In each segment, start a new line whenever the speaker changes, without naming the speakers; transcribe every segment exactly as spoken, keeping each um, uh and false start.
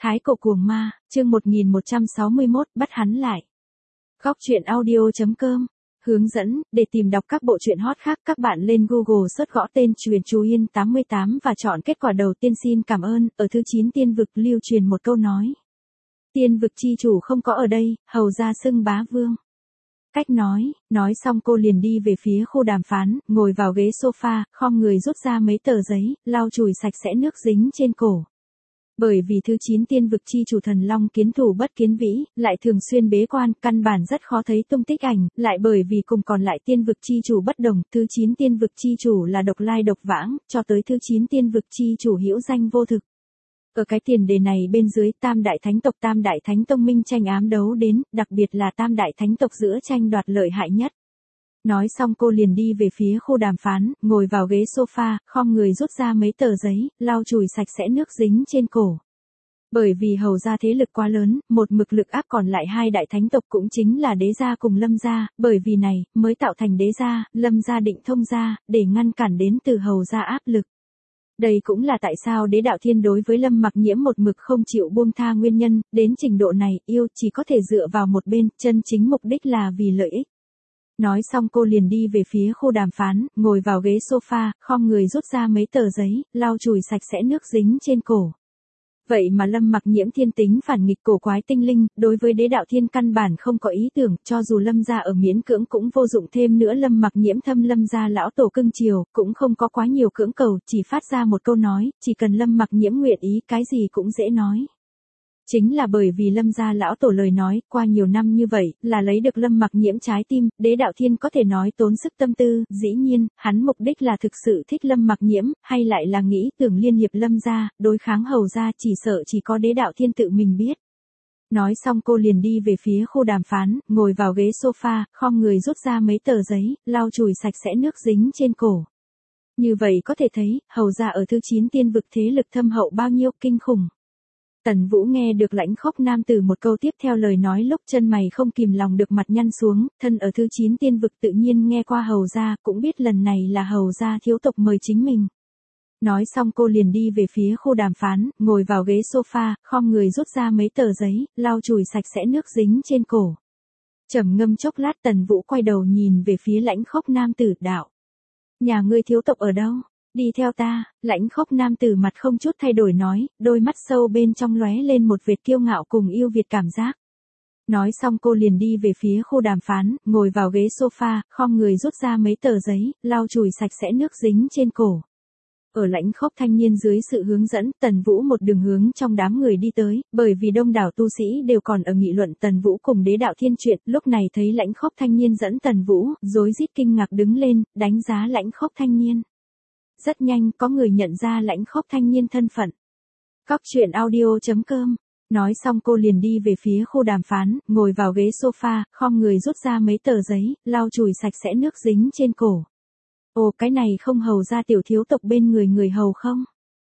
Thái cổ cuồng ma, chương một nghìn một trăm sáu mươi mốt, bắt hắn lại. Góc truyện audio chấm com. Hướng dẫn, để tìm đọc các bộ truyện hot khác các bạn lên Google search gõ tên Truyền Chú Yên tám mươi tám và chọn kết quả đầu tiên. Xin cảm ơn. Ở thứ chín tiên vực lưu truyền một câu nói. Tiên vực chi chủ không có ở đây, hầu ra xưng bá vương. Cách nói, nói xong cô liền đi về phía khu đàm phán, ngồi vào ghế sofa, khom người rút ra mấy tờ giấy, lau chùi sạch sẽ nước dính trên cổ. Bởi vì thứ chín tiên vực chi chủ thần long kiến thủ bất kiến vĩ, lại thường xuyên bế quan, căn bản rất khó thấy tung tích ảnh, lại bởi vì cùng còn lại tiên vực chi chủ bất đồng, thứ chín tiên vực chi chủ là độc lai độc vãng, cho tới thứ chín tiên vực chi chủ hữu danh vô thực. Ở cái tiền đề này bên dưới, tam đại thánh tộc tam đại thánh tông minh tranh ám đấu đến, đặc biệt là tam đại thánh tộc giữa tranh đoạt lợi hại nhất. Nói xong cô liền đi về phía khu đàm phán, ngồi vào ghế sofa, khom người rút ra mấy tờ giấy, lau chùi sạch sẽ nước dính trên cổ. Bởi vì hầu ra thế lực quá lớn, một mực lực áp còn lại hai đại thánh tộc cũng chính là đế gia cùng lâm gia, bởi vì này, mới tạo thành đế gia, lâm gia định thông gia, để ngăn cản đến từ hầu gia áp lực. Đây cũng là tại sao đế đạo thiên đối với Lâm Mặc Nhiễm một mực không chịu buông tha nguyên nhân, đến trình độ này, yêu chỉ có thể dựa vào một bên, chân chính mục đích là vì lợi ích. Nói xong cô liền đi về phía khu đàm phán, ngồi vào ghế sofa, khom người rút ra mấy tờ giấy, lau chùi sạch sẽ nước dính trên cổ. Vậy mà Lâm Mặc Nhiễm thiên tính phản nghịch cổ quái tinh linh, đối với đế đạo thiên căn bản không có ý tưởng, cho dù Lâm gia ở miễn cưỡng cũng vô dụng, thêm nữa Lâm Mặc Nhiễm thâm Lâm gia lão tổ cưng chiều, cũng không có quá nhiều cưỡng cầu, chỉ phát ra một câu nói, chỉ cần Lâm Mặc Nhiễm nguyện ý, cái gì cũng dễ nói. Chính là bởi vì Lâm gia lão tổ lời nói, qua nhiều năm như vậy, là lấy được Lâm Mặc Nhiễm trái tim, đế đạo thiên có thể nói tốn sức tâm tư, dĩ nhiên, hắn mục đích là thực sự thích Lâm Mặc Nhiễm, hay lại là nghĩ tưởng liên hiệp Lâm gia, đối kháng hầu gia, chỉ sợ chỉ có đế đạo thiên tự mình biết. Nói xong cô liền đi về phía khu đàm phán, ngồi vào ghế sofa, khom người rút ra mấy tờ giấy, lau chùi sạch sẽ nước dính trên cổ. Như vậy có thể thấy, hầu gia ở thứ chín tiên vực thế lực thâm hậu bao nhiêu kinh khủng. Tần Vũ nghe được Lãnh Khốc nam tử một câu tiếp theo lời nói lúc chân mày không kìm lòng được mặt nhăn xuống, thân ở thứ chín tiên vực tự nhiên nghe qua hầu gia, cũng biết lần này là hầu gia thiếu tộc mời chính mình. Nói xong cô liền đi về phía khu đàm phán, ngồi vào ghế sofa, khom người rút ra mấy tờ giấy, lau chùi sạch sẽ nước dính trên cổ. Trầm ngâm chốc lát Tần Vũ quay đầu nhìn về phía Lãnh Khốc nam tử, đạo: Nhà ngươi thiếu tộc ở đâu? Đi theo ta. Lãnh Khốc nam tử mặt không chút thay đổi nói, đôi mắt sâu bên trong lóe lên một vệt kiêu ngạo cùng yêu Việt cảm giác. Nói xong cô liền đi về phía khu đàm phán, ngồi vào ghế sofa, khom người rút ra mấy tờ giấy, lau chùi sạch sẽ nước dính trên cổ. Ở Lãnh Khốc thanh niên dưới sự hướng dẫn, Tần Vũ một đường hướng trong đám người đi tới, bởi vì đông đảo tu sĩ đều còn ở nghị luận Tần Vũ cùng đế đạo thiên chuyện, lúc này thấy Lãnh Khốc thanh niên dẫn Tần Vũ, rối rít kinh ngạc đứng lên, đánh giá Lãnh Khốc thanh niên. Rất nhanh, có người nhận ra Lãnh Khốc thanh niên thân phận. Góc truyện audio chấm com. Nói xong cô liền đi về phía khu đàm phán, ngồi vào ghế sofa, khom người rút ra mấy tờ giấy, lau chùi sạch sẽ nước dính trên cổ. Ồ, cái này không hầu ra tiểu thiếu tộc bên người người hầu không?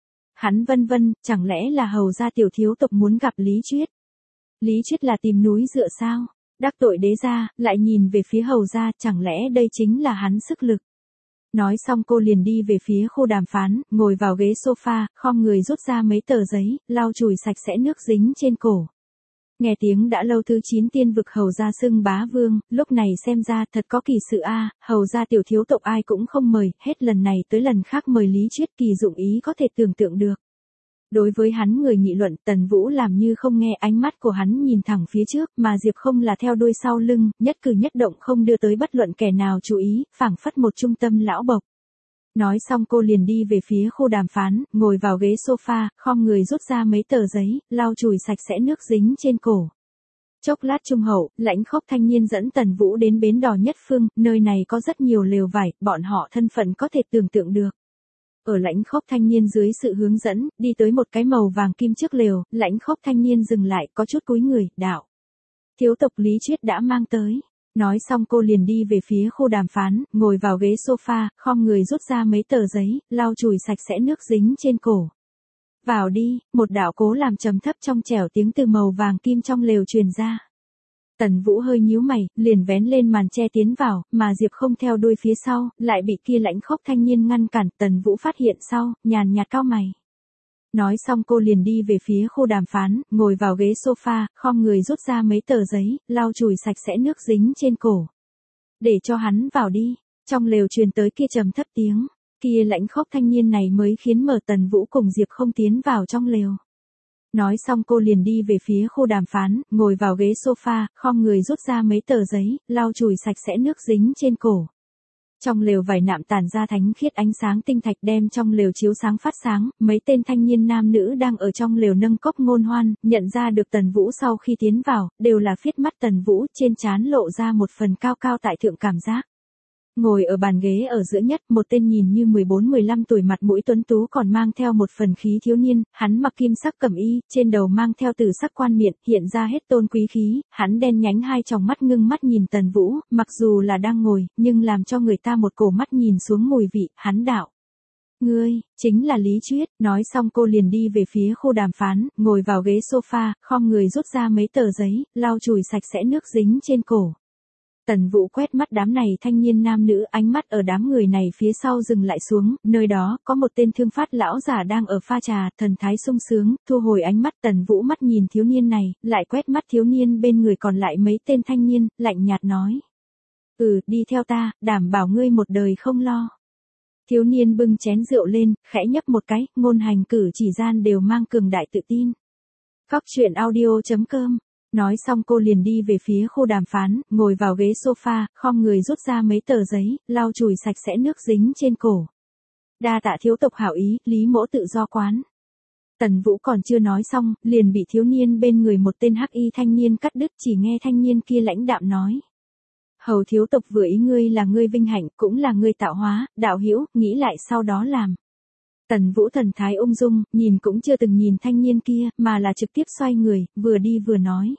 Hắn vân vân, chẳng lẽ là hầu ra tiểu thiếu tộc muốn gặp Lý Chuyết? Lý Chuyết là tìm núi dựa sao? Đắc tội đế gia, lại nhìn về phía hầu ra, chẳng lẽ đây chính là hắn sức lực? Nói xong cô liền đi về phía khu đàm phán, ngồi vào ghế sofa, khom người rút ra mấy tờ giấy, lau chùi sạch sẽ nước dính trên cổ. Nghe tiếng đã lâu thứ chín tiên vực hầu gia xưng bá vương, lúc này xem ra thật có kỳ sự a, hầu gia tiểu thiếu tộc ai cũng không mời, hết lần này tới lần khác mời Lý Chuyết, kỳ dụng ý có thể tưởng tượng được. Đối với hắn người nghị luận, Tần Vũ làm như không nghe, ánh mắt của hắn nhìn thẳng phía trước, mà Diệp Không là theo đuôi sau lưng, nhất cử nhất động không đưa tới bất luận kẻ nào chú ý, phảng phất một trung tâm lão bộc. Nói xong cô liền đi về phía khu đàm phán, ngồi vào ghế sofa, khom người rút ra mấy tờ giấy, lau chùi sạch sẽ nước dính trên cổ. Chốc lát trung hậu, Lãnh Khốc thanh niên dẫn Tần Vũ đến bến đò Nhất Phương, nơi này có rất nhiều lều vải, bọn họ thân phận có thể tưởng tượng được. Ở Lãnh Khốc thanh niên dưới sự hướng dẫn, đi tới một cái màu vàng kim trước lều, Lãnh Khốc thanh niên dừng lại, có chút cúi người, đạo: Thiếu tộc Lý Chuyết đã mang tới. Nói xong cô liền đi về phía khu đàm phán, ngồi vào ghế sofa, khom người rút ra mấy tờ giấy, lau chùi sạch sẽ nước dính trên cổ. Vào đi, một đạo cố làm trầm thấp trong trẻo tiếng từ màu vàng kim trong lều truyền ra. Tần Vũ hơi nhíu mày, liền vén lên màn che tiến vào, mà Diệp Không theo đuôi phía sau, lại bị kia Lãnh Khốc thanh niên ngăn cản. Tần Vũ phát hiện sau, nhàn nhạt cau mày. Nói xong cô liền đi về phía khu đàm phán, ngồi vào ghế sofa, khom người rút ra mấy tờ giấy, lau chùi sạch sẽ nước dính trên cổ. Để cho hắn vào đi. Trong lều truyền tới kia trầm thấp tiếng. Kia lãnh khốc thanh niên này mới khiến Mở Tần Vũ cùng Diệp Không tiến vào trong lều. Nói xong cô liền đi về phía khu đàm phán, ngồi vào ghế sofa, khom người rút ra mấy tờ giấy, lau chùi sạch sẽ nước dính trên cổ. Trong lều vải nạm tản ra thánh khiết ánh sáng tinh thạch đem trong lều chiếu sáng phát sáng, mấy tên thanh niên nam nữ đang ở trong lều nâng cốc ngôn hoan, nhận ra được Tần Vũ sau khi tiến vào, đều là phiết mắt Tần Vũ, trên trán lộ ra một phần cao cao tại thượng cảm giác. Ngồi ở bàn ghế ở giữa nhất, một tên nhìn như mười bốn mười lăm tuổi mặt mũi tuấn tú còn mang theo một phần khí thiếu niên, hắn mặc kim sắc cẩm y, trên đầu mang theo tử sắc quan miện, hiện ra hết tôn quý khí, hắn đen nhánh hai tròng mắt ngưng mắt nhìn Tần Vũ, mặc dù là đang ngồi, nhưng làm cho người ta một cổ mắt nhìn xuống mùi vị, hắn đạo. Ngươi, chính là Lý Chuyết, nói xong cô liền đi về phía khu đàm phán, ngồi vào ghế sofa, khom người rút ra mấy tờ giấy, lau chùi sạch sẽ nước dính trên cổ. Tần Vũ quét mắt đám này thanh niên nam nữ, ánh mắt ở đám người này phía sau dừng lại xuống, nơi đó có một tên thương phát lão giả đang ở pha trà, thần thái sung sướng, thu hồi ánh mắt. Tần Vũ mắt nhìn thiếu niên này, lại quét mắt thiếu niên bên người còn lại mấy tên thanh niên, lạnh nhạt nói. Ừ, đi theo ta, đảm bảo ngươi một đời không lo. Thiếu niên bưng chén rượu lên, khẽ nhấp một cái, ngôn hành cử chỉ gian đều mang cường đại tự tin. Cóc truyện audio chấm com. Nói xong cô liền đi về phía khu đàm phán, ngồi vào ghế sofa, khom người rút ra mấy tờ giấy, lau chùi sạch sẽ nước dính trên cổ. Đa tạ thiếu tộc hảo ý, Lý mỗ tự do quán. Tần Vũ còn chưa nói xong, liền bị thiếu niên bên người một tên hắc y thanh niên cắt đứt, chỉ nghe thanh niên kia lãnh đạm nói. Hầu thiếu tộc vừa ý ngươi là ngươi vinh hạnh, cũng là ngươi tạo hóa, đạo hữu, nghĩ lại sau đó làm. Tần Vũ thần thái ung dung, nhìn cũng chưa từng nhìn thanh niên kia, mà là trực tiếp xoay người, vừa đi vừa nói.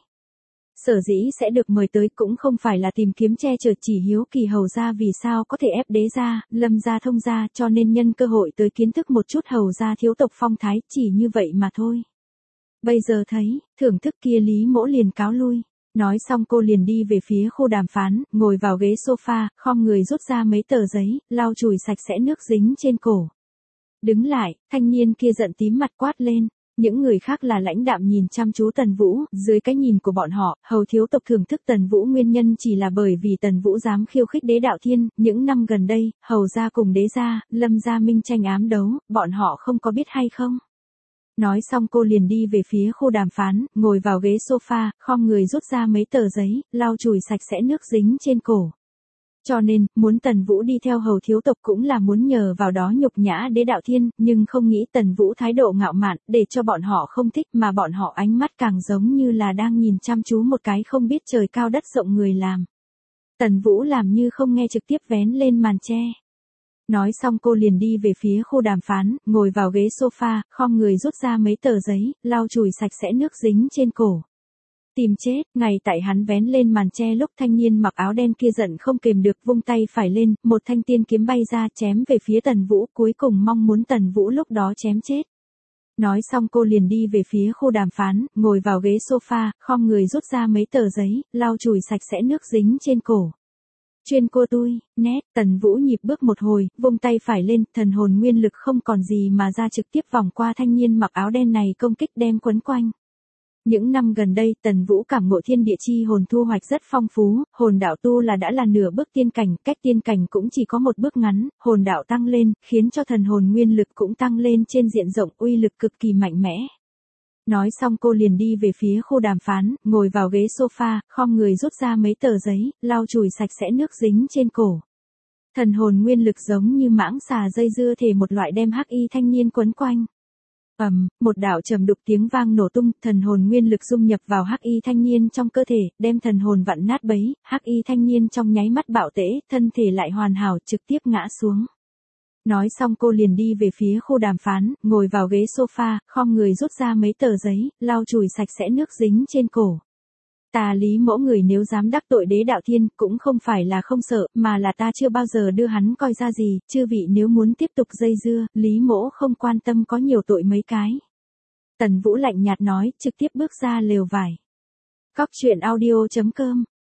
Sở dĩ sẽ được mời tới cũng không phải là tìm kiếm che chở, chỉ hiếu kỳ hầu gia vì sao có thể ép đế gia, Lâm gia thông gia, cho nên nhân cơ hội tới kiến thức một chút hầu gia thiếu tộc phong thái, chỉ như vậy mà thôi. Bây giờ thấy, thưởng thức kia Lý mỗ liền cáo lui. Nói xong cô liền đi về phía khu đàm phán, ngồi vào ghế sofa, khom người rút ra mấy tờ giấy, lau chùi sạch sẽ nước dính trên cổ. Đứng lại, thanh niên kia giận tím mặt quát lên. Những người khác là lãnh đạm nhìn chăm chú Tần Vũ, dưới cái nhìn của bọn họ, hầu thiếu tộc thưởng thức Tần Vũ nguyên nhân chỉ là bởi vì Tần Vũ dám khiêu khích đế đạo thiên, những năm gần đây, hầu gia cùng đế gia, Lâm gia minh tranh ám đấu, bọn họ không có biết hay không. Nói xong cô liền đi về phía khu đàm phán, ngồi vào ghế sofa, khom người rút ra mấy tờ giấy, lau chùi sạch sẽ nước dính trên cổ. Cho nên, muốn Tần Vũ đi theo hầu thiếu tộc cũng là muốn nhờ vào đó nhục nhã đế đạo thiên, nhưng không nghĩ Tần Vũ thái độ ngạo mạn, để cho bọn họ không thích mà bọn họ ánh mắt càng giống như là đang nhìn chăm chú một cái không biết trời cao đất rộng người làm. Tần Vũ làm như không nghe, trực tiếp vén lên màn che. Nói xong cô liền đi về phía khu đàm phán, ngồi vào ghế sofa, khom người rút ra mấy tờ giấy, lau chùi sạch sẽ nước dính trên cổ. Tìm chết, ngay tại hắn vén lên màn che lúc thanh niên mặc áo đen kia giận không kềm được vung tay phải lên, một thanh tiên kiếm bay ra chém về phía Tần Vũ, cuối cùng mong muốn Tần Vũ lúc đó chém chết. Nói xong cô liền đi về phía khu đàm phán, ngồi vào ghế sofa, khom người rút ra mấy tờ giấy, lau chùi sạch sẽ nước dính trên cổ. Chuyên cô tui, nét, Tần Vũ nhịp bước một hồi, vung tay phải lên, thần hồn nguyên lực không còn gì mà ra trực tiếp vòng qua thanh niên mặc áo đen này công kích đem quấn quanh. Những năm gần đây, Tần Vũ cảm ngộ thiên địa chi hồn thu hoạch rất phong phú, hồn đạo tu là đã là nửa bước tiên cảnh, cách tiên cảnh cũng chỉ có một bước ngắn, hồn đạo tăng lên, khiến cho thần hồn nguyên lực cũng tăng lên trên diện rộng, uy lực cực kỳ mạnh mẽ. Nói xong cô liền đi về phía khu đàm phán, ngồi vào ghế sofa, khom người rút ra mấy tờ giấy, lau chùi sạch sẽ nước dính trên cổ. Thần hồn nguyên lực giống như mãng xà dây dưa thể một loại đem hắc y thanh niên quấn quanh. Ầm, um, một đạo trầm đục tiếng vang nổ tung, thần hồn nguyên lực dung nhập vào hắc y thanh niên trong cơ thể, đem thần hồn vặn nát bấy, hắc y thanh niên trong nháy mắt bạo tễ, thân thể lại hoàn hảo, trực tiếp ngã xuống. Nói xong cô liền đi về phía khu đàm phán, ngồi vào ghế sofa, khom người rút ra mấy tờ giấy, lau chùi sạch sẽ nước dính trên cổ. Ta Lý mỗ người nếu dám đắc tội đế đạo thiên, cũng không phải là không sợ, mà là ta chưa bao giờ đưa hắn coi ra gì, chư vị nếu muốn tiếp tục dây dưa, Lý mỗ không quan tâm có nhiều tội mấy cái. Tần Vũ lạnh nhạt nói, trực tiếp bước ra lều vải. Cóc truyện audio chấm com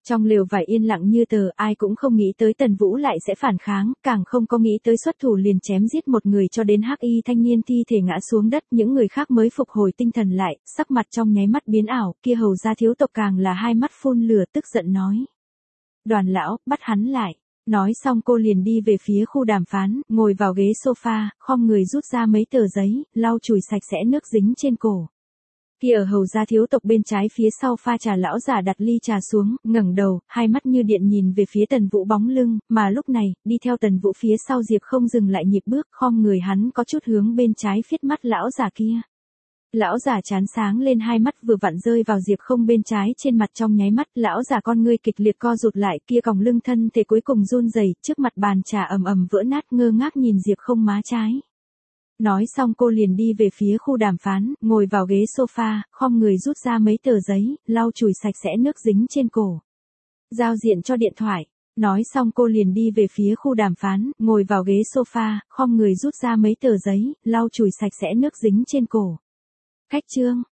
Trong lều vải yên lặng như tờ, ai cũng không nghĩ tới Tần Vũ lại sẽ phản kháng, càng không có nghĩ tới xuất thủ liền chém giết một người cho đến hắc y thanh niên thi thể ngã xuống đất, những người khác mới phục hồi tinh thần lại, sắc mặt trong nháy mắt biến ảo, kia hầu gia thiếu tộc càng là hai mắt phun lửa tức giận nói. Đoàn lão, bắt hắn lại. Nói xong cô liền đi về phía khu đàm phán, ngồi vào ghế sofa, khom người rút ra mấy tờ giấy, lau chùi sạch sẽ nước dính trên cổ. Kia ở hầu gia thiếu tộc bên trái phía sau pha trà lão giả đặt ly trà xuống, ngẩng đầu, hai mắt như điện nhìn về phía Tần Vũ bóng lưng, mà lúc này, đi theo Tần Vũ phía sau Diệp không dừng lại nhịp bước, khom người hắn có chút hướng bên trái phiết mắt lão giả kia. Lão giả chán sáng lên, hai mắt vừa vặn rơi vào Diệp không bên trái trên mặt, trong nháy mắt, lão giả con ngươi kịch liệt co rụt lại, kia còng lưng thân thể cuối cùng run rẩy, trước mặt bàn trà ầm ầm vỡ nát, ngơ ngác nhìn Diệp không má trái. Nói xong cô liền đi về phía khu đàm phán, ngồi vào ghế sofa, khom người rút ra mấy tờ giấy, lau chùi sạch sẽ nước dính trên cổ. Giao diện cho điện thoại. Nói xong cô liền đi về phía khu đàm phán, ngồi vào ghế sofa, khom người rút ra mấy tờ giấy, lau chùi sạch sẽ nước dính trên cổ. Khách trương.